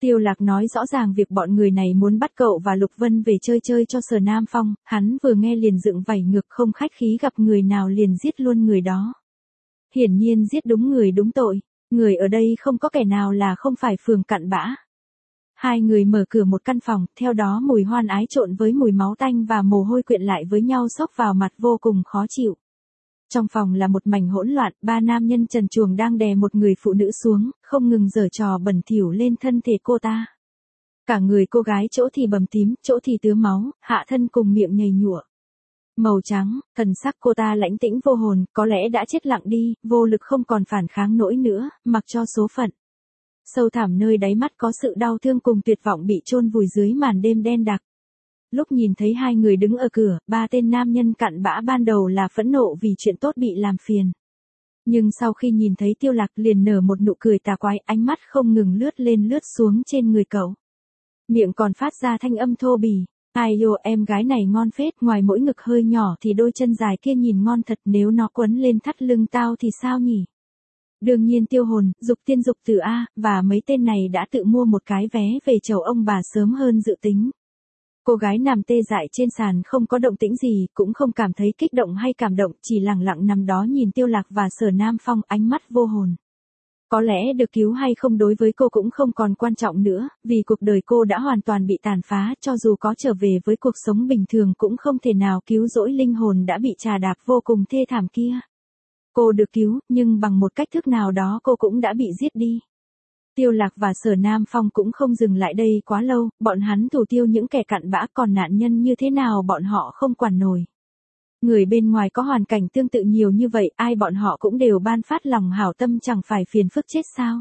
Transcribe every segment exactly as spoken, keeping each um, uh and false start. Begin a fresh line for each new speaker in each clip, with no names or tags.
Tiêu Lạc nói rõ ràng việc bọn người này muốn bắt cậu và Lục Vân về chơi chơi cho Sở Nam Phong, hắn vừa nghe liền dựng vảy ngược không khách khí gặp người nào liền giết luôn người đó. Hiển nhiên giết đúng người đúng tội, người ở đây không có kẻ nào là không phải phường cặn bã. Hai người mở cửa một căn phòng, theo đó mùi hoan ái trộn với mùi máu tanh và mồ hôi quyện lại với nhau xốc vào mặt vô cùng khó chịu. Trong phòng là một mảnh hỗn loạn, ba nam nhân trần truồng đang đè một người phụ nữ xuống, không ngừng giở trò bẩn thỉu lên thân thể cô ta. Cả người cô gái chỗ thì bầm tím, chỗ thì tứa máu, hạ thân cùng miệng nhầy nhụa. Màu trắng, thần sắc cô ta lãnh tĩnh vô hồn, có lẽ đã chết lặng đi, vô lực không còn phản kháng nổi nữa, mặc cho số phận. Sâu thẳm nơi đáy mắt có sự đau thương cùng tuyệt vọng bị chôn vùi dưới màn đêm đen đặc. Lúc nhìn thấy hai người đứng ở cửa, ba tên nam nhân cặn bã ban đầu là phẫn nộ vì chuyện tốt bị làm phiền. Nhưng sau khi nhìn thấy Tiêu Lạc liền nở một nụ cười tà quái, ánh mắt không ngừng lướt lên lướt xuống trên người cậu. Miệng còn phát ra thanh âm thô bỉ. Ai yo, em gái này ngon phết, ngoài mỗi ngực hơi nhỏ thì đôi chân dài kia nhìn ngon thật, nếu nó quấn lên thắt lưng tao thì sao nhỉ? Đương nhiên Tiêu Hồn, Dục Tiên Dục Tử A, và mấy tên này đã tự mua một cái vé về chầu ông bà sớm hơn dự tính. Cô gái nằm tê dại trên sàn không có động tĩnh gì, cũng không cảm thấy kích động hay cảm động, chỉ lặng lặng nằm đó nhìn Tiêu Lạc và Sở Nam Phong, ánh mắt vô hồn. Có lẽ được cứu hay không đối với cô cũng không còn quan trọng nữa, vì cuộc đời cô đã hoàn toàn bị tàn phá, cho dù có trở về với cuộc sống bình thường cũng không thể nào cứu rỗi linh hồn đã bị trà đạp vô cùng thê thảm kia. Cô được cứu, nhưng bằng một cách thức nào đó cô cũng đã bị giết đi. Tiêu Lạc và Sở Nam Phong cũng không dừng lại đây quá lâu, bọn hắn thủ tiêu những kẻ cặn bã, còn nạn nhân như thế nào bọn họ không quản nổi. Người bên ngoài có hoàn cảnh tương tự nhiều như vậy, ai bọn họ cũng đều ban phát lòng hảo tâm, chẳng phải phiền phức chết sao.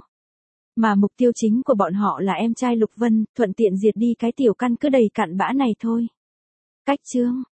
Mà mục tiêu chính của bọn họ là em trai Lục Vân, thuận tiện diệt đi cái tiểu căn cứ đầy cặn bã này thôi. Cách chương